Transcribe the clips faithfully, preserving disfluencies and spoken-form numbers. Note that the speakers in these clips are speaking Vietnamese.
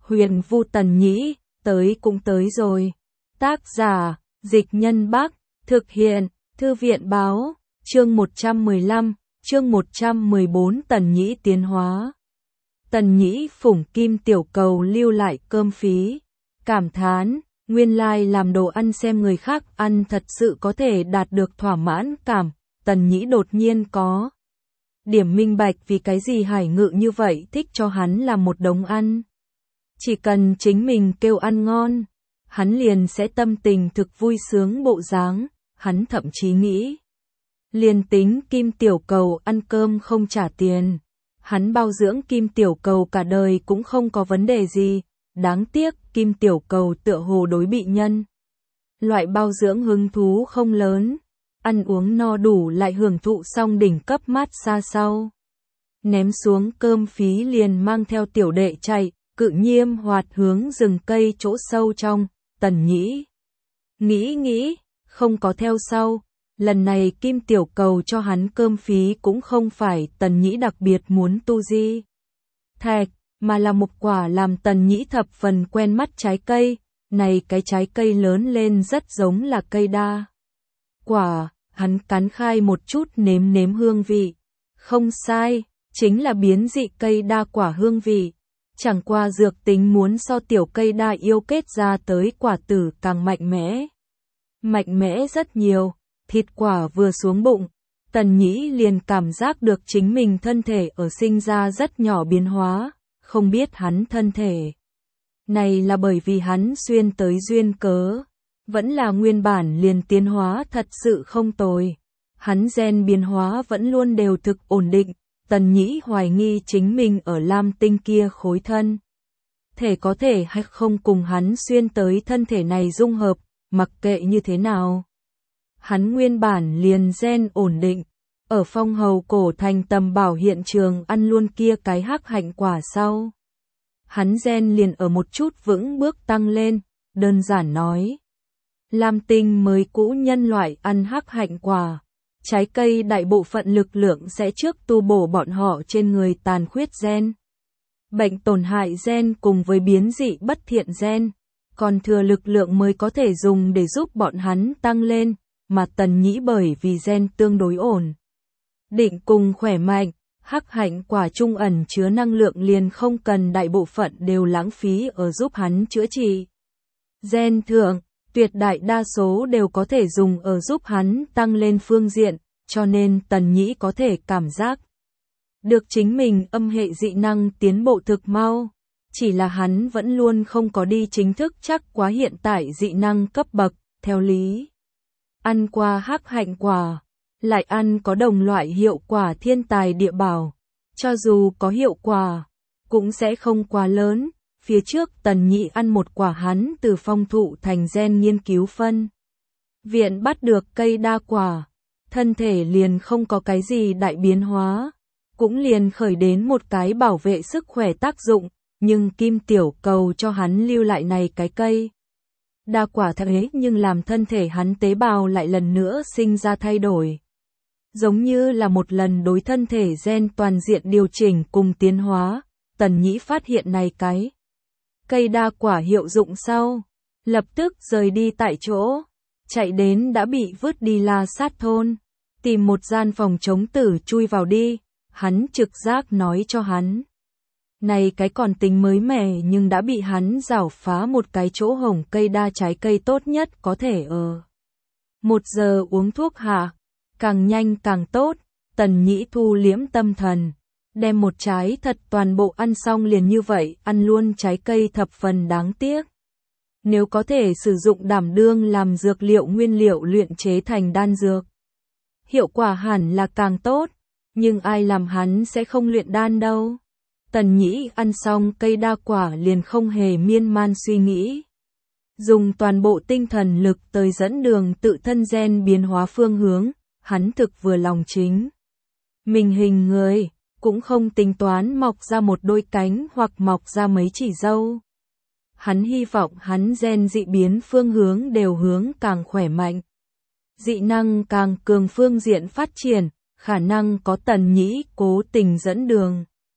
Huyền Vu Tần Nhĩ, tới cũng tới rồi. Tác giả, Dịch Nhân Bắc, thực hiện, Thư viện Báo, chương một trăm mười lăm, chương một trăm mười bốn Tần Nhĩ tiến hóa. Tần Nhĩ phủng kim tiểu cầu lưu lại cơm phí, cảm thán, nguyên lai làm đồ ăn xem người khác ăn thật sự có thể đạt được thỏa mãn cảm, Tần Nhĩ đột nhiên có điểm minh bạch vì cái gì Hải Ngự như vậy thích cho hắn làm một đống ăn. Chỉ cần chính mình kêu ăn ngon, hắn liền sẽ tâm tình thực vui sướng bộ dáng, hắn thậm chí nghĩ. Liền tính kim tiểu cầu ăn cơm không trả tiền, hắn bao dưỡng kim tiểu cầu cả đời cũng không có vấn đề gì, đáng tiếc kim tiểu cầu tựa hồ đối bị nhân. Loại bao dưỡng hứng thú không lớn, ăn uống no đủ lại hưởng thụ xong đỉnh cấp mát xa sau. Ném xuống cơm phí liền mang theo tiểu đệ chạy, cự nhiêm hoạt hướng rừng cây chỗ sâu trong, Tần Nhĩ. Nghĩ nghĩ, không có theo sau, lần này kim tiểu cầu cho hắn cơm phí cũng không phải Tần Nhĩ đặc biệt muốn tu di thạch, mà là một quả làm Tần Nhĩ thập phần quen mắt trái cây, này cái trái cây lớn lên rất giống là cây đa quả, hắn cắn khai một chút nếm nếm hương vị, không sai, chính là biến dị cây đa quả hương vị. Chẳng qua dược tính muốn so tiểu cây đa yêu kết ra tới quả tử càng mạnh mẽ. Mạnh mẽ rất nhiều, thịt quả vừa xuống bụng, Tần Nhĩ liền cảm giác được chính mình thân thể ở sinh ra rất nhỏ biến hóa, không biết hắn thân thể. Này là bởi vì hắn xuyên tới duyên cớ, vẫn là nguyên bản liền tiến hóa thật sự không tồi. Hắn gen biến hóa vẫn luôn đều thực ổn định. Tần Nhĩ hoài nghi chính mình ở Lam Tinh kia khối thân. Thể có thể hay không cùng hắn xuyên tới thân thể này dung hợp, mặc kệ như thế nào. Hắn nguyên bản liền gen ổn định, ở Phong Hầu Cổ Thành tầm bảo hiện trường ăn luôn kia cái hắc hạnh quả sau. Hắn gen liền ở một chút vững bước tăng lên, đơn giản nói. Lam Tinh mới cũ nhân loại ăn hắc hạnh quả. Trái cây đại bộ phận lực lượng sẽ trước tu bổ bọn họ trên người tàn khuyết gen. Bệnh tổn hại gen cùng với biến dị bất thiện gen, còn thừa lực lượng mới có thể dùng để giúp bọn hắn tăng lên, mà Tần Nhĩ bởi vì gen tương đối ổn. Định cùng khỏe mạnh, hắc hạnh quả trung ẩn chứa năng lượng liền không cần đại bộ phận đều lãng phí ở giúp hắn chữa trị. Gen thượng, tuyệt đại đa số đều có thể dùng ở giúp hắn tăng lên phương diện, cho nên Tần Nhĩ có thể cảm giác được chính mình âm hệ dị năng tiến bộ thực mau, chỉ là hắn vẫn luôn không có đi chính thức chắc quá hiện tại dị năng cấp bậc, theo lý. Ăn qua hắc hạnh quả, lại ăn có đồng loại hiệu quả thiên tài địa bảo, cho dù có hiệu quả, cũng sẽ không quá lớn. Phía trước Tần Nhĩ ăn một quả hắn từ Phong Thụ Thành gen nghiên cứu phân viện bắt được cây đa quả, thân thể liền không có cái gì đại biến hóa, cũng liền khởi đến một cái bảo vệ sức khỏe tác dụng, nhưng kim tiểu cầu cho hắn lưu lại này cái cây đa quả thế nhưng làm thân thể hắn tế bào lại lần nữa sinh ra thay đổi. Giống như là một lần đối thân thể gen toàn diện điều chỉnh cùng tiến hóa, Tần Nhĩ phát hiện này cái cây đa quả hiệu dụng sau, lập tức rời đi tại chỗ, chạy đến đã bị vứt đi La Sát thôn, tìm một gian phòng chống tử chui vào đi, hắn trực giác nói cho hắn. Này cái còn tính mới mẻ nhưng đã bị hắn rảo phá một cái chỗ hổng cây đa trái cây tốt nhất có thể ở. Một giờ uống thuốc hạ, càng nhanh càng tốt, Tần Nhĩ thu liễm tâm thần. Đem một trái thật toàn bộ ăn xong liền như vậy, ăn luôn trái cây thập phần đáng tiếc. Nếu có thể sử dụng đảm đương làm dược liệu nguyên liệu luyện chế thành đan dược, hiệu quả hẳn là càng tốt, nhưng ai làm hắn sẽ không luyện đan đâu. Tần Nhĩ ăn xong cây đa quả liền không hề miên man suy nghĩ. Dùng toàn bộ tinh thần lực tới dẫn đường tự thân gen biến hóa phương hướng, hắn thực vừa lòng chính. Mình hình người, cũng không tính toán mọc ra một đôi cánh hoặc mọc ra mấy chỉ râu. Hắn hy vọng hắn gen dị biến phương hướng đều hướng càng khỏe mạnh. Dị năng càng cường phương diện phát triển, khả năng có Tần Nhĩ cố tình dẫn đường.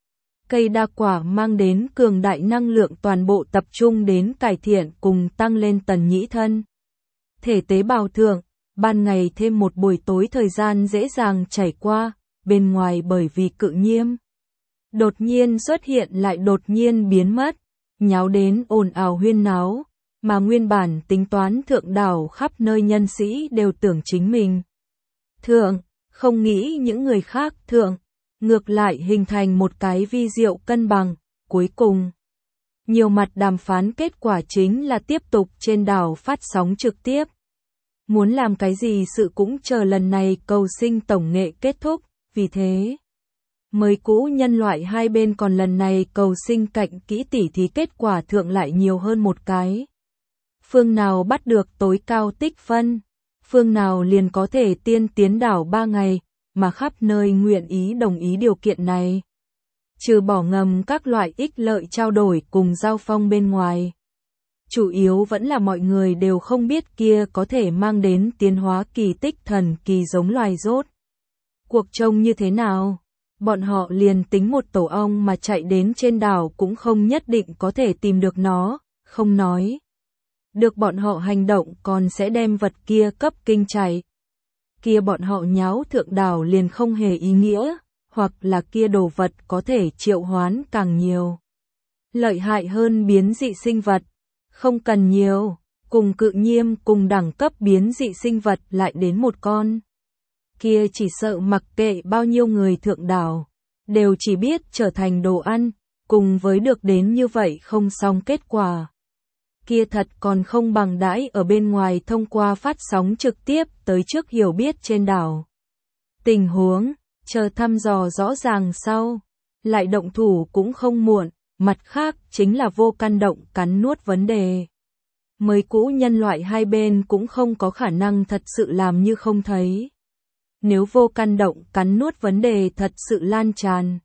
Cây đa quả mang đến cường đại năng lượng toàn bộ tập trung đến cải thiện cùng tăng lên tần nhĩ thân. Thể tế bào thượng, ban ngày thêm một buổi tối thời gian dễ dàng trải qua, bên ngoài bởi vì cự nhiêm. Đột nhiên xuất hiện lại đột nhiên biến mất, nháo đến ồn ào huyên náo, mà nguyên bản tính toán thượng đảo khắp nơi nhân sĩ đều tưởng chính mình. Thượng, không nghĩ những người khác thượng, ngược lại hình thành một cái vi diệu cân bằng, cuối cùng. Nhiều mặt đàm phán kết quả chính là tiếp tục trên đảo phát sóng trực tiếp. Muốn làm cái gì sự cũng chờ lần này cầu sinh tổng nghệ kết thúc, vì thế. Mới cũ nhân loại hai bên còn lần này cầu sinh cạnh kỹ tỉ thì kết quả thượng lại nhiều hơn một cái. Phương nào bắt được tối cao tích phân, phương nào liền có thể tiên tiến đảo ba ngày, mà khắp nơi nguyện ý đồng ý điều kiện này. Trừ bỏ ngầm các loại ích lợi trao đổi cùng giao phong bên ngoài. Chủ yếu vẫn là mọi người đều không biết kia có thể mang đến tiến hóa kỳ tích thần kỳ giống loài rốt. Cuộc trông như thế nào? Bọn họ liền tính một tổ ong mà chạy đến trên đảo cũng không nhất định có thể tìm được nó, không nói. Được bọn họ hành động còn sẽ đem vật kia cấp kinh chạy. Kia bọn họ nháo thượng đảo liền không hề ý nghĩa, hoặc là kia đồ vật có thể triệu hoán càng nhiều. Lợi hại hơn biến dị sinh vật, không cần nhiều, cùng cự nhiêm cùng đẳng cấp biến dị sinh vật lại đến một con. Kia chỉ sợ mặc kệ bao nhiêu người thượng đảo, đều chỉ biết trở thành đồ ăn, cùng với được đến như vậy không xong kết quả. Kia thật còn không bằng đãi ở bên ngoài thông qua phát sóng trực tiếp tới trước hiểu biết trên đảo. Tình huống, chờ thăm dò rõ ràng sau, lại động thủ cũng không muộn, mặt khác chính là vô căn động cắn nuốt vấn đề. Mới cũ nhân loại hai bên cũng không có khả năng thật sự làm như không thấy. Nếu vô căn động cắn nuốt vấn đề thật sự lan tràn,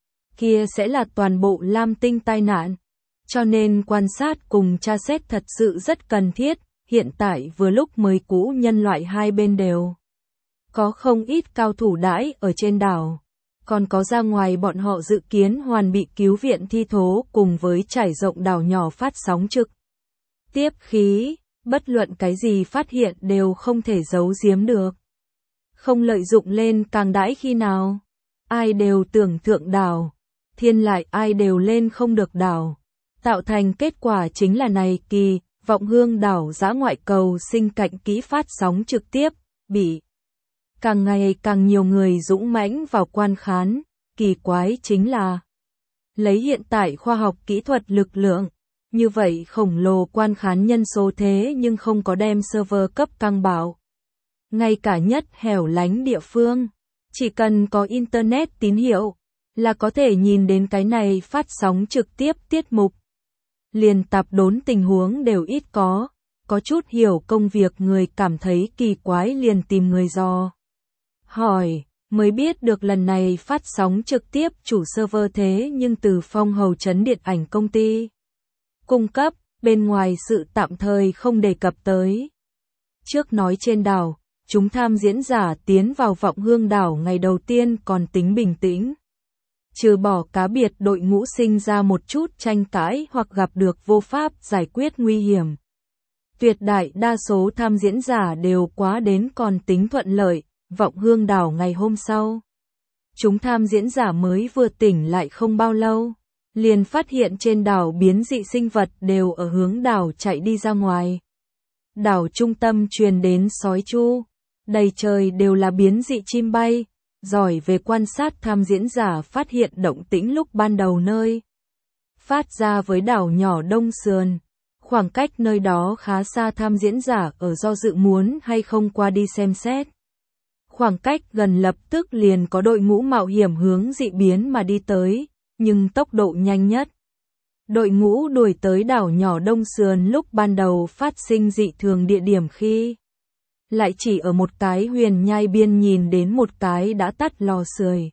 kia sẽ là toàn bộ Lam Tinh tai nạn. Cho nên quan sát cùng tra xét thật sự rất cần thiết, hiện tại vừa lúc mới cũ nhân loại hai bên đều. Có không ít cao thủ đãi ở trên đảo, còn có ra ngoài bọn họ dự kiến hoàn bị cứu viện thi thố cùng với trải rộng đảo nhỏ phát sóng trực. Tiếp khí, bất luận cái gì phát hiện đều không thể giấu giếm được. Không lợi dụng lên càng đãi khi nào, ai đều tưởng thượng đảo, thiên lại ai đều lên không được đảo. Tạo thành kết quả chính là này kỳ, vọng hương đảo dã ngoại cầu sinh cạnh kỹ phát sóng trực tiếp, bị càng ngày càng nhiều người dũng mãnh vào quan khán, kỳ quái chính là lấy hiện tại khoa học kỹ thuật lực lượng, như vậy khổng lồ quan khán nhân số thế nhưng không có đem server cấp căng bảo. Ngay cả nhất hẻo lánh địa phương, chỉ cần có internet tín hiệu, là có thể nhìn đến cái này phát sóng trực tiếp tiết mục. Liền tạp đốn tình huống đều ít có, có chút hiểu công việc người cảm thấy kỳ quái liền tìm người dò. Hỏi, mới biết được lần này phát sóng trực tiếp chủ server thế nhưng từ Phong Hầu Trấn điện ảnh công ty. Cung cấp, bên ngoài sự tạm thời không đề cập tới. Trước nói trên đảo, chúng tham diễn giả tiến vào vọng hương đảo ngày đầu tiên còn tính bình tĩnh. Trừ bỏ cá biệt đội ngũ sinh ra một chút tranh cãi hoặc gặp được vô pháp giải quyết nguy hiểm. Tuyệt đại đa số tham diễn giả đều quá đến còn tính thuận lợi, vọng hương đảo ngày hôm sau. Chúng tham diễn giả mới vừa tỉnh lại không bao lâu, liền phát hiện trên đảo biến dị sinh vật đều ở hướng đảo chạy đi ra ngoài. Đảo trung tâm truyền đến sói chu, đầy trời đều là biến dị chim bay. Giỏi về quan sát tham diễn giả phát hiện động tĩnh lúc ban đầu nơi phát ra với đảo nhỏ Đông Sườn, khoảng cách nơi đó khá xa tham diễn giả ở do dự muốn hay không qua đi xem xét. Khoảng cách gần lập tức liền có đội ngũ mạo hiểm hướng dị biến mà đi tới, nhưng tốc độ nhanh nhất. Đội ngũ đuổi tới đảo nhỏ Đông Sườn lúc ban đầu phát sinh dị thường địa điểm khi lại chỉ ở một cái huyền nhai biên nhìn đến một cái đã tắt lò sưởi.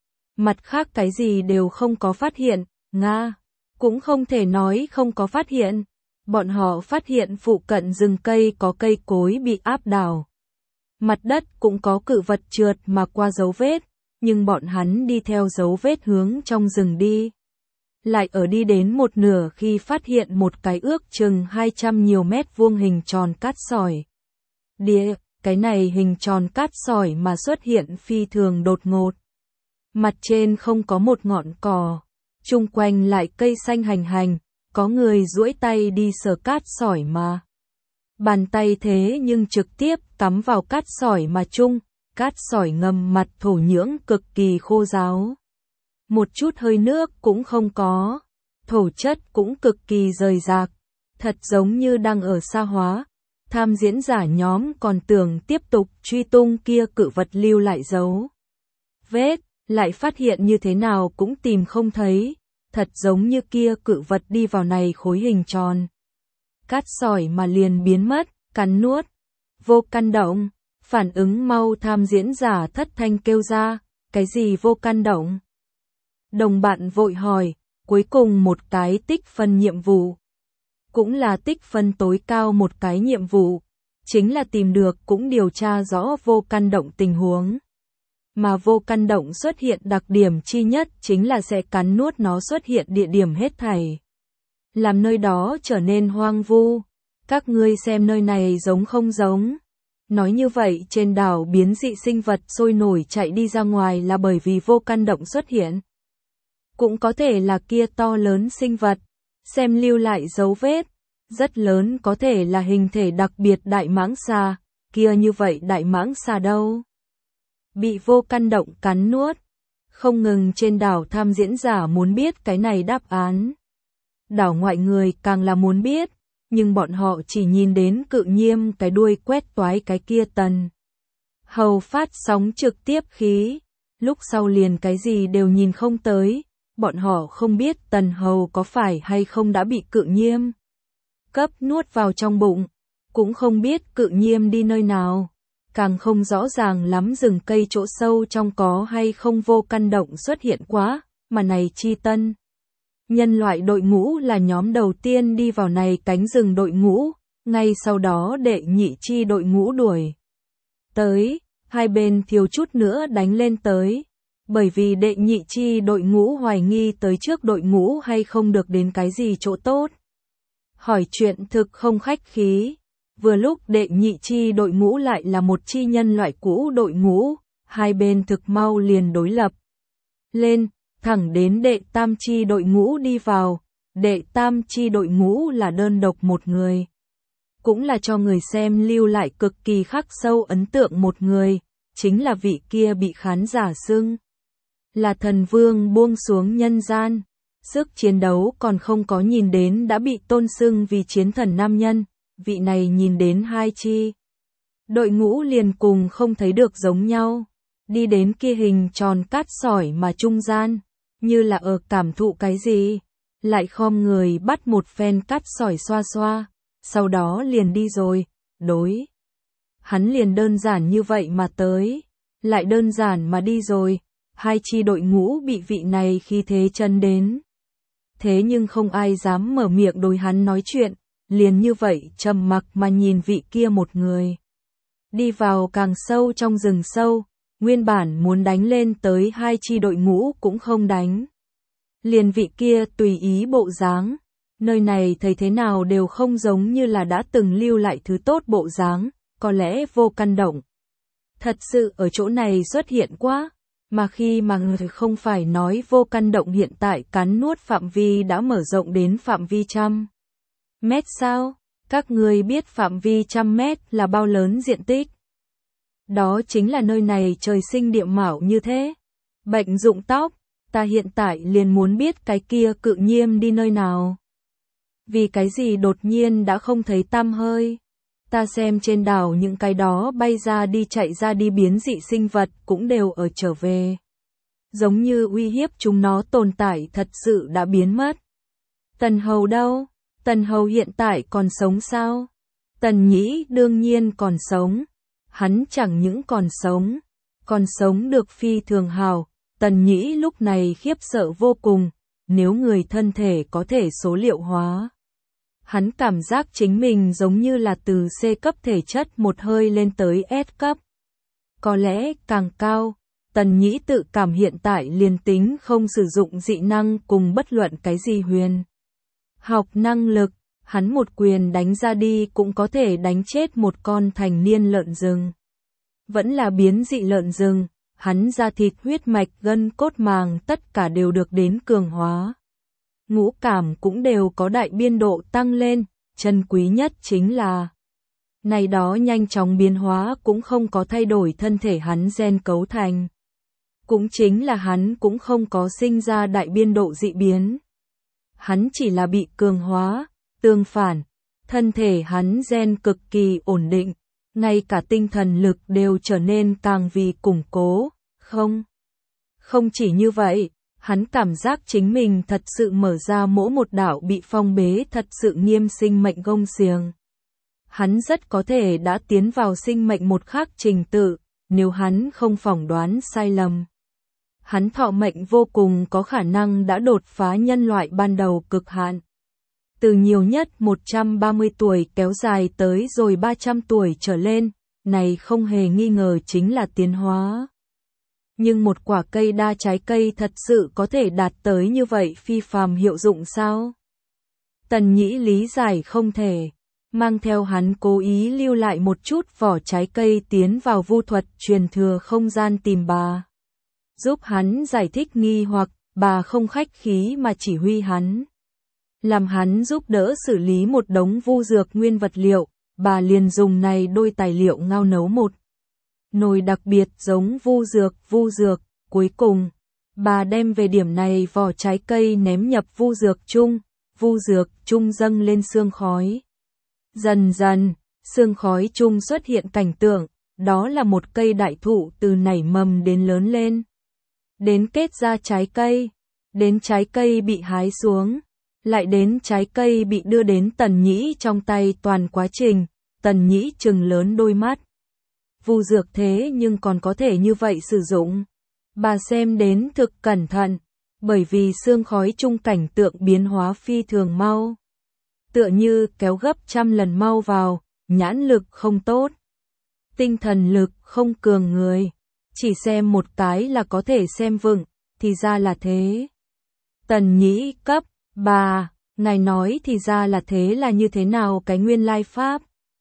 Mặt khác cái gì đều không có phát hiện, Nga cũng không thể nói không có phát hiện. Bọn họ phát hiện phụ cận rừng cây có cây cối bị áp đảo. Mặt đất cũng có cự vật trượt mà qua dấu vết, nhưng bọn hắn đi theo dấu vết hướng trong rừng đi. lại ở đi đến một nửa khi phát hiện một cái ước chừng hai trăm nhiều mét vuông hình tròn cát sỏi. Địa, cái này hình tròn cát sỏi mà xuất hiện phi thường đột ngột. Mặt trên không có một ngọn cỏ, chung quanh lại cây xanh hành hành, có người duỗi tay đi sờ cát sỏi mà. Bàn tay thế nhưng trực tiếp cắm vào cát sỏi mà chung, cát sỏi ngầm mặt thổ nhưỡng cực kỳ khô ráo. Một chút hơi nước cũng không có, thổ chất cũng cực kỳ rời rạc, thật giống như đang ở xa hóa. Tham diễn giả nhóm còn tưởng tiếp tục truy tung kia cự vật lưu lại dấu vết, lại phát hiện như thế nào cũng tìm không thấy, thật giống như kia cự vật đi vào này khối hình tròn. Cát sỏi mà liền biến mất, cắn nuốt, vô căn động, phản ứng mau tham diễn giả thất thanh kêu ra, cái gì vô căn động? Đồng bạn vội hỏi, cuối cùng một cái tích phân nhiệm vụ. Cũng là tích phân tối cao một cái nhiệm vụ, chính là tìm được cũng điều tra rõ vô căn động tình huống. Mà vô căn động xuất hiện đặc điểm chi nhất chính là sẽ cắn nuốt nó xuất hiện địa điểm hết thảy. Làm nơi đó trở nên hoang vu. Các ngươi xem nơi này giống không giống. Nói như vậy trên đảo biến dị sinh vật sôi nổi chạy đi ra ngoài là bởi vì vô căn động xuất hiện. Cũng có thể là kia to lớn sinh vật, xem lưu lại dấu vết, rất lớn có thể là hình thể đặc biệt đại mãng xà, kia như vậy đại mãng xà đâu? Bị vô căn động cắn nuốt, không ngừng trên đảo tham diễn giả muốn biết cái này đáp án. Đảo ngoại người càng là muốn biết, nhưng bọn họ chỉ nhìn đến cự nhiêm cái đuôi quét toái cái kia tần. Hầu phát sóng trực tiếp khí, lúc sau liền cái gì đều nhìn không tới, bọn họ không biết tần hầu có phải hay không đã bị cự nhiêm cấp nuốt vào trong bụng, cũng không biết cự nhiêm đi nơi nào, càng không rõ ràng lắm rừng cây chỗ sâu trong có hay không vô căn động xuất hiện quá, mà này chi tân. Nhân loại đội ngũ là nhóm đầu tiên đi vào này cánh rừng đội ngũ, ngay sau đó đệ nhị chi đội ngũ đuổi tới, hai bên thiếu chút nữa đánh lên tới, bởi vì đệ nhị chi đội ngũ hoài nghi tới trước đội ngũ hay không được đến cái gì chỗ tốt. Hỏi chuyện thực không khách khí, vừa lúc đệ nhị chi đội ngũ lại là một chi nhân loại cũ đội ngũ, hai bên thực mau liền đối lập lên, thẳng đến đệ tam chi đội ngũ đi vào, đệ tam chi đội ngũ là đơn độc một người. Cũng là cho người xem lưu lại cực kỳ khắc sâu ấn tượng một người, chính là vị kia bị khán giả xưng là thần vương buông xuống nhân gian, sức chiến đấu còn không có nhìn đến đã bị tôn xưng vì chiến thần nam nhân, vị này nhìn đến hai chi. Đội ngũ liền cùng không thấy được giống nhau, đi đến kia hình tròn cát sỏi mà trung gian, như là ở cảm thụ cái gì, lại khom người bắt một phen cát sỏi xoa xoa, sau đó liền đi rồi, đối. Hắn liền đơn giản như vậy mà tới, lại đơn giản mà đi rồi, hai chi đội ngũ bị vị này khi thế chân đến. Thế nhưng không ai dám mở miệng đối hắn nói chuyện, liền như vậy trầm mặc mà nhìn vị kia một người. Đi vào càng sâu trong rừng sâu, nguyên bản muốn đánh lên tới hai chi đội ngũ cũng không đánh. Liền vị kia tùy ý bộ dáng, nơi này thấy thế nào đều không giống như là đã từng lưu lại thứ tốt bộ dáng, có lẽ vô căn động. Thật sự ở chỗ này xuất hiện quá, mà khi mà người không phải nói vô căn động hiện tại cắn nuốt phạm vi đã mở rộng đến phạm vi trăm mét sao? Các người biết phạm vi trăm mét là bao lớn diện tích? Đó chính là nơi này trời sinh địa mạo như thế. Bệnh rụng tóc, ta hiện tại liền muốn biết cái kia cự nhiêm đi nơi nào. Vì cái gì đột nhiên đã không thấy tăm hơi. Ta xem trên đảo những cái đó bay ra đi chạy ra đi biến dị sinh vật cũng đều ở trở về. Giống như uy hiếp chúng nó tồn tại thật sự đã biến mất. Tần Hầu đâu? Tần Hầu hiện tại còn sống sao? Tần Nhĩ đương nhiên còn sống. Hắn chẳng những còn sống, còn sống được phi thường hào. Tần Nhĩ lúc này khiếp sợ vô cùng, nếu người thân thể có thể số liệu hóa. Hắn cảm giác chính mình giống như là từ C cấp thể chất một hơi lên tới S cấp. Có lẽ càng cao, Tần Nhĩ tự cảm hiện tại liền tính không sử dụng dị năng cùng bất luận cái gì huyền học năng lực, hắn một quyền đánh ra đi cũng có thể đánh chết một con thành niên lợn rừng. Vẫn là biến dị lợn rừng, hắn da thịt huyết mạch gân cốt màng tất cả đều được đến cường hóa. Ngũ cảm cũng đều có đại biên độ tăng lên, chân quý nhất chính là này đó nhanh chóng biến hóa cũng không có thay đổi thân thể hắn gen cấu thành. Cũng chính là hắn cũng không có sinh ra đại biên độ dị biến. Hắn chỉ là bị cường hóa, tương phản, thân thể hắn gen cực kỳ ổn định, ngay cả tinh thần lực đều trở nên càng vì củng cố, không. Không chỉ như vậy, hắn cảm giác chính mình thật sự mở ra mỗi một đạo bị phong bế thật sự nghiêm sinh mệnh gông xiềng. Hắn rất có thể đã tiến vào sinh mệnh một khác trình tự, nếu hắn không phỏng đoán sai lầm. Hắn thọ mệnh vô cùng có khả năng đã đột phá nhân loại ban đầu cực hạn. Từ nhiều nhất một trăm ba mươi tuổi kéo dài tới rồi ba trăm tuổi trở lên, này không hề nghi ngờ chính là tiến hóa. Nhưng một quả cây đa trái cây thật sự có thể đạt tới như vậy phi phàm hiệu dụng sao? Tần Nhĩ lý giải không thể, mang theo hắn cố ý lưu lại một chút vỏ trái cây tiến vào vu thuật truyền thừa không gian tìm bà. Giúp hắn giải thích nghi hoặc, bà không khách khí mà chỉ huy hắn. Làm hắn giúp đỡ xử lý một đống vu dược nguyên vật liệu, bà liền dùng này đôi tài liệu ngao nấu một nồi đặc biệt giống vu dược, vu dược, cuối cùng, bà đem về điểm này vỏ trái cây ném nhập vu dược chung, vu dược chung dâng lên sương khói. Dần dần, sương khói chung xuất hiện cảnh tượng, đó là một cây đại thụ từ nảy mầm đến lớn lên. Đến kết ra trái cây, đến trái cây bị hái xuống, lại đến trái cây bị đưa đến Tần Nhĩ trong tay toàn quá trình, Tần Nhĩ trừng lớn đôi mắt. Vu dược thế nhưng còn có thể như vậy sử dụng. Bà xem đến thực cẩn thận, bởi vì sương khói chung cảnh tượng biến hóa phi thường mau. Tựa như kéo gấp trăm lần mau vào, nhãn lực không tốt. Tinh thần lực không cường người. Chỉ xem một cái là có thể xem vững, thì ra là thế. Tần Nhĩ cấp, bà, ngài nói thì ra là thế là như thế nào cái nguyên lai pháp?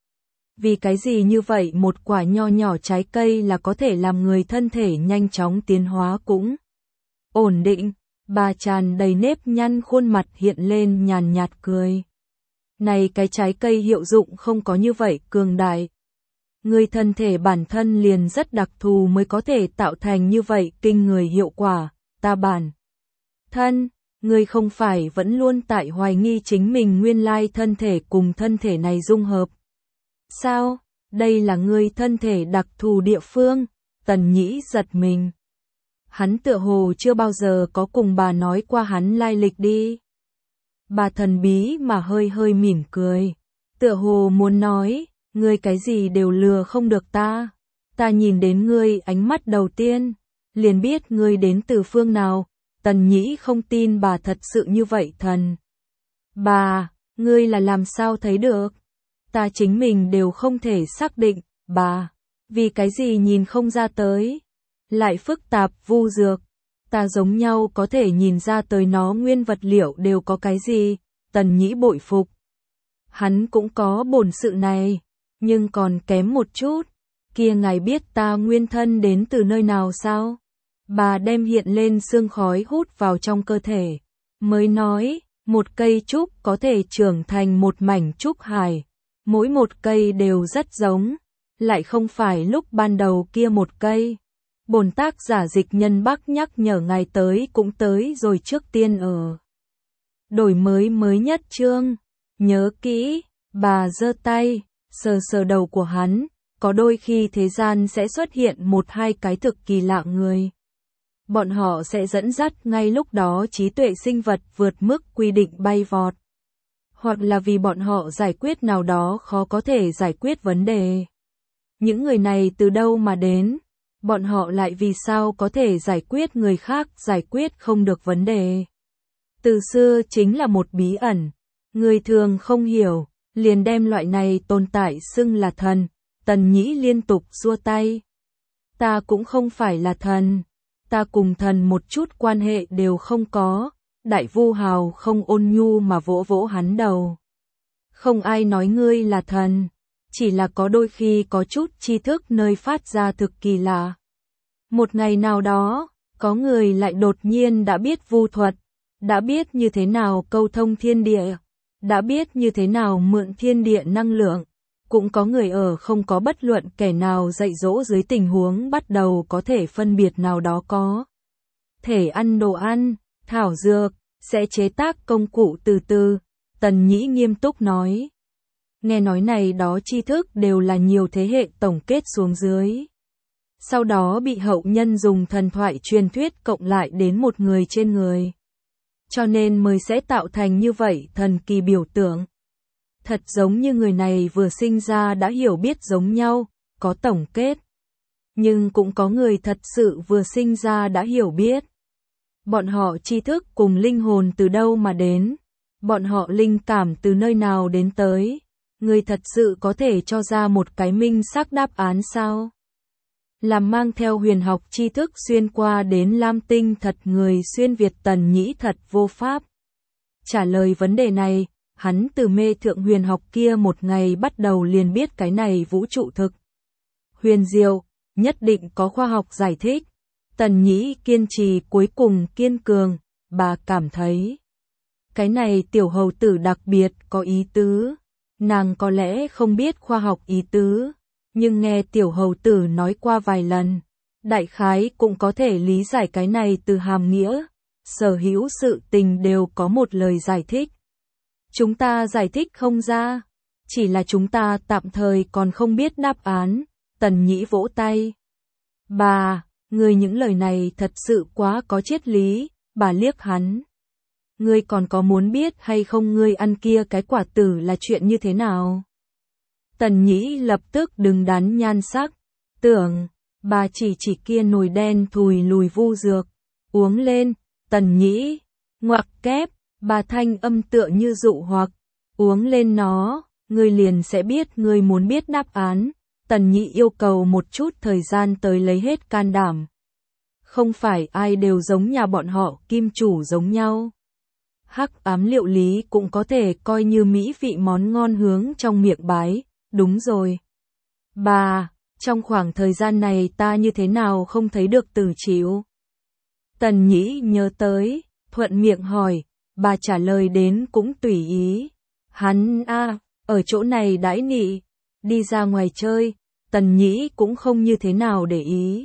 Vì cái gì như vậy một quả nho nhỏ trái cây là có thể làm người thân thể nhanh chóng tiến hóa cũng ổn định, bà tràn đầy nếp nhăn khuôn mặt hiện lên nhàn nhạt cười. Này cái trái cây hiệu dụng không có như vậy cường đại. Người thân thể bản thân liền rất đặc thù mới có thể tạo thành như vậy kinh người hiệu quả, ta bản thân, người không phải vẫn luôn tại hoài nghi chính mình nguyên lai thân thể cùng thân thể này dung hợp. Sao, đây là người thân thể đặc thù địa phương, Tần Nhĩ giật mình. Hắn tựa hồ chưa bao giờ có cùng bà nói qua hắn lai lịch đi. Bà thần bí mà hơi hơi mỉm cười, tựa hồ muốn nói, ngươi cái gì đều lừa không được ta. Ta nhìn đến ngươi ánh mắt đầu tiên, liền biết ngươi đến từ phương nào. Tần Nhĩ không tin bà thật sự như vậy thần. Bà, ngươi là làm sao thấy được? Ta chính mình đều không thể xác định, bà. Vì cái gì nhìn không ra tới? Lại phức tạp vu dược. Ta giống nhau có thể nhìn ra tới nó nguyên vật liệu đều có cái gì. Tần Nhĩ bội phục. Hắn cũng có bổn sự này. Nhưng còn kém một chút, kia ngài biết ta nguyên thân đến từ nơi nào sao? Bà đem hiện lên sương khói hút vào trong cơ thể, mới nói, một cây trúc có thể trưởng thành một mảnh trúc hải, mỗi một cây đều rất giống, lại không phải lúc ban đầu kia một cây. Bổn tác giả Dịch Nhân Bắc nhắc nhở ngài tới cũng tới rồi trước tiên ở. Đổi mới mới nhất chương, nhớ kỹ, bà giơ tay. Sờ sờ đầu của hắn, có đôi khi thế gian sẽ xuất hiện một hai cái thực kỳ lạ người. Bọn họ sẽ dẫn dắt ngay lúc đó trí tuệ sinh vật vượt mức quy định bay vọt. Hoặc là vì bọn họ giải quyết nào đó khó có thể giải quyết vấn đề. Những người này từ đâu mà đến? Bọn họ lại vì sao có thể giải quyết người khác giải quyết không được vấn đề? Từ xưa chính là một bí ẩn. Người thường không hiểu. Liền đem loại này tồn tại xưng là thần, Tần Nhĩ liên tục xua tay. ta cũng không phải là thần, ta cùng thần một chút quan hệ đều không có. Đại Vu Hào không ôn nhu mà vỗ vỗ hắn đầu. Không ai nói ngươi là thần, chỉ là có đôi khi có chút tri thức nơi phát ra thực kỳ lạ. Một ngày nào đó, có người lại đột nhiên đã biết vu thuật, đã biết như thế nào câu thông thiên địa, đã biết như thế nào mượn thiên địa năng lượng. Cũng có người ở không có bất luận kẻ nào dạy dỗ dưới tình huống bắt đầu có thể phân biệt nào đó có thể ăn đồ ăn, thảo dược, sẽ chế tác công cụ từ từ. Tần Nhĩ nghiêm túc nói. Nghe nói này đó tri thức đều là nhiều thế hệ tổng kết xuống dưới. Sau đó bị hậu nhân dùng thần thoại truyền thuyết cộng lại đến một người trên người. Cho nên mới sẽ tạo thành như vậy thần kỳ biểu tượng. Thật giống như người này vừa sinh ra đã hiểu biết giống nhau, có tổng kết. Nhưng cũng có người thật sự vừa sinh ra đã hiểu biết. Bọn họ tri thức cùng linh hồn từ đâu mà đến? Bọn họ linh cảm từ nơi nào đến tới? Người thật sự có thể cho ra một cái minh xác đáp án sao? Làm mang theo huyền học tri thức xuyên qua đến Lam Tinh thật người xuyên Việt Tần Nhĩ thật vô pháp. Trả lời vấn đề này, hắn từ mê thượng huyền học kia một ngày bắt đầu liền biết cái này vũ trụ thực. Huyền diệu, nhất định có khoa học giải thích. Tần Nhĩ kiên trì cuối cùng kiên cường, bà cảm thấy. Cái này tiểu hầu tử đặc biệt có ý tứ. Nàng có lẽ không biết khoa học ý tứ, nhưng nghe tiểu hầu tử nói qua vài lần, đại khái cũng có thể lý giải cái này từ hàm nghĩa. Sở hữu sự tình đều có một lời giải thích. Chúng ta giải thích không ra, chỉ là chúng ta tạm thời còn không biết đáp án. Tần Nhĩ vỗ tay. Bà, ngươi những lời này thật sự quá có triết lý, bà liếc hắn. Ngươi còn có muốn biết hay không ngươi ăn kia cái quả tử là chuyện như thế nào? Tần Nhĩ lập tức đứng đắn nhan sắc. Tưởng, bà chỉ chỉ kia nồi đen thùi lùi vu dược. Uống lên, Tần Nhĩ. Ngoặc kép, bà thanh âm tựa như dụ hoặc. Uống lên nó, ngươi liền sẽ biết ngươi muốn biết đáp án. Tần Nhĩ yêu cầu một chút thời gian tới lấy hết can đảm. Không phải ai đều giống nhà bọn họ kim chủ giống nhau. Hắc ám liệu lý cũng có thể coi như mỹ vị món ngon hướng trong miệng bái. Đúng rồi. Bà, trong khoảng thời gian này ta như thế nào không thấy được Tử Chịu? Tần Nhĩ nhớ tới, thuận miệng hỏi, bà trả lời đến cũng tùy ý. Hắn a, ở chỗ này đãi nị, đi ra ngoài chơi. Tần Nhĩ cũng không như thế nào để ý.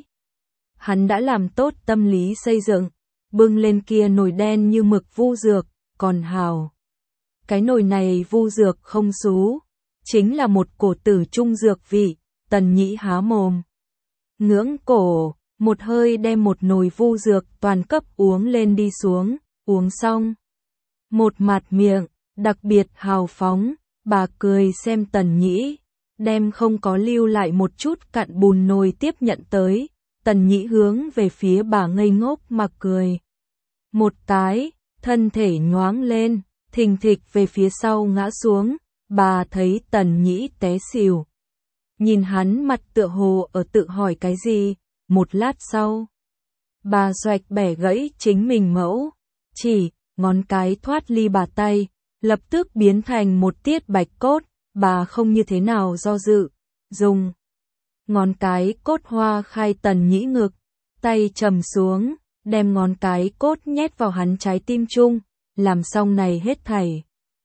Hắn đã làm tốt tâm lý xây dựng, bưng lên kia nồi đen như mực vu dược, còn hào. Cái nồi này vu dược không xú, chính là một cổ tử trung dược vị. Tần Nhĩ há mồm, ngưỡng cổ, một hơi đem một nồi vu dược toàn cấp uống lên đi xuống, uống xong. Một mặt miệng, đặc biệt hào phóng, bà cười xem Tần Nhĩ, đem không có lưu lại một chút cặn bùn nồi tiếp nhận tới. Tần Nhĩ hướng về phía bà ngây ngốc mà cười. Một cái, thân thể nhoáng lên, thình thịch về phía sau ngã xuống, bà thấy Tần Nhĩ té xỉu. Nhìn hắn mặt tựa hồ ở tự hỏi cái gì, một lát sau. Bà xoạch bẻ gãy chính mình mẫu, chỉ, ngón cái thoát ly bà tay, lập tức biến thành một tiết bạch cốt, bà không như thế nào do dự, dùng. Ngón cái cốt hoa khai Tần Nhĩ ngực, tay trầm xuống, đem ngón cái cốt nhét vào hắn trái tim chung, làm xong này hết thảy.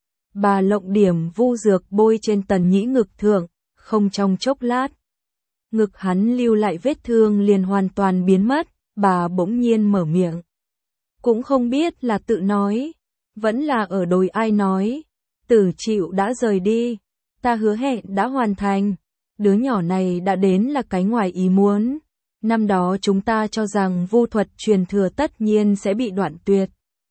Bà lộng điểm vu dược bôi trên Tần Nhĩ ngực thượng, không trong chốc lát. Ngực hắn lưu lại vết thương liền hoàn toàn biến mất, bà bỗng nhiên mở miệng. Cũng không biết là tự nói, vẫn là ở đồi ai nói. Tử Chịu đã rời đi, ta hứa hẹn đã hoàn thành. Đứa nhỏ này đã đến là cái ngoài ý muốn. Năm đó chúng ta cho rằng vu thuật truyền thừa tất nhiên sẽ bị đoạn tuyệt.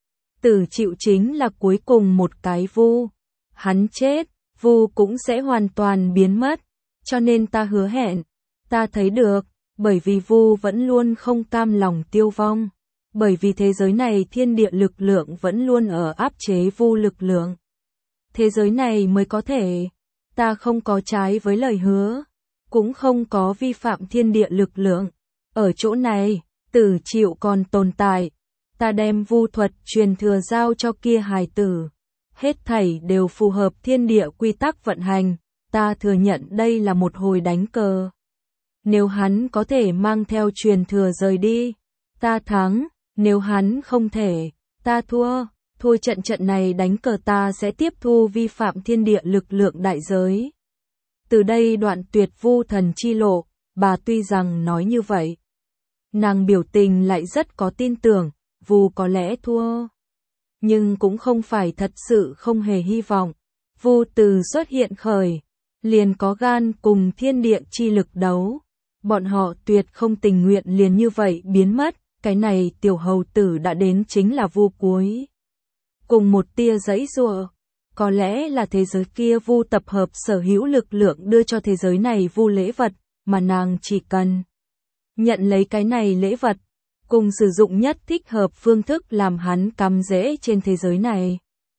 Tử Chịu chính là cuối cùng một cái vu. Hắn chết, vu cũng sẽ hoàn toàn biến mất. Cho nên ta hứa hẹn, ta thấy được, bởi vì vu vẫn luôn không cam lòng tiêu vong. Bởi vì thế giới này thiên địa lực lượng vẫn luôn ở áp chế vu lực lượng. Thế giới này mới có thể, ta không có trái với lời hứa, cũng không có vi phạm thiên địa lực lượng. Ở chỗ này, tử chịu còn tồn tại. Ta đem vu thuật truyền thừa giao cho kia hài tử. Hết thảy đều phù hợp thiên địa quy tắc vận hành. Ta thừa nhận đây là một hồi đánh cờ. Nếu hắn có thể mang theo truyền thừa rời đi, ta thắng. Nếu hắn không thể, ta thua. Thua trận trận này đánh cờ ta sẽ tiếp thu vi phạm thiên địa lực lượng đại giới. Từ đây đoạn tuyệt vu thần chi lộ. Bà tuy rằng nói như vậy, nàng biểu tình lại rất có tin tưởng, vu có lẽ thua. Nhưng cũng không phải thật sự không hề hy vọng. Vu từ xuất hiện khởi, liền có gan cùng thiên địa chi lực đấu. Bọn họ tuyệt không tình nguyện liền như vậy biến mất. Cái này tiểu hầu tử đã đến chính là vu cuối cùng một tia giãy giụa. Có lẽ là thế giới kia vu tập hợp sở hữu lực lượng đưa cho thế giới này vu lễ vật, mà nàng chỉ cần nhận lấy cái này lễ vật, cùng sử dụng nhất thích hợp phương thức làm hắn cắm rễ trên thế giới này.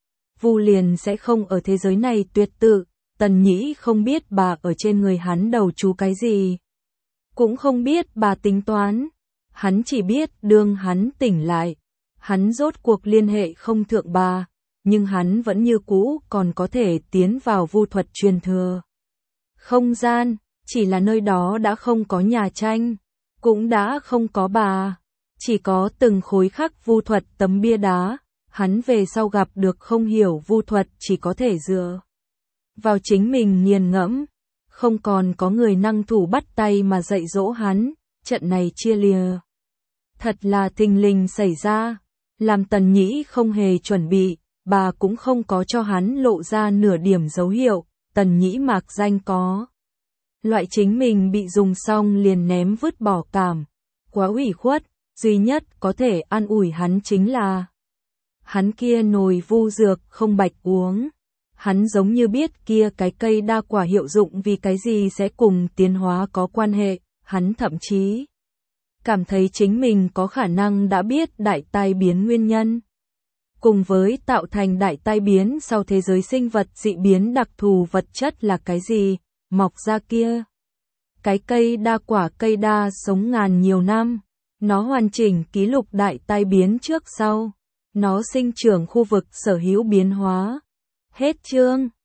Vu liền sẽ không ở thế giới này tuyệt tự. Tần Nhĩ không biết bà ở trên người hắn đầu chú cái gì, cũng không biết bà tính toán. Hắn chỉ biết đương hắn tỉnh lại, hắn rốt cuộc liên hệ không thượng bà, nhưng hắn vẫn như cũ còn có thể tiến vào vu thuật truyền thừa không gian, chỉ là nơi đó đã không có nhà tranh, cũng đã không có bà, chỉ có từng khối khắc vu thuật tấm bia đá. Hắn về sau gặp được không hiểu vu thuật chỉ có thể dựa vào chính mình nghiền ngẫm, không còn có người năng thủ bắt tay mà dạy dỗ hắn. Trận này chia lìa thật là thình lình xảy ra, làm Tần Nhĩ không hề chuẩn bị, bà cũng không có cho hắn lộ ra nửa điểm dấu hiệu. Tần Nhĩ mạc danh có loại chính mình bị dùng xong liền ném vứt bỏ cảm, quá ủy khuất. Duy nhất có thể an ủi hắn chính là hắn kia nồi vu dược không bạch uống. Hắn giống như biết kia cái cây đa quả hiệu dụng vì cái gì sẽ cùng tiến hóa có quan hệ. Hắn thậm chí cảm thấy chính mình có khả năng đã biết đại tai biến nguyên nhân. Cùng với tạo thành đại tai biến sau thế giới sinh vật dị biến đặc thù vật chất là cái gì, mọc ra kia. Cái cây đa quả cây đa sống ngàn nhiều năm, nó hoàn chỉnh ký lục đại tai biến trước sau, nó sinh trưởng khu vực sở hữu biến hóa. Hết chương.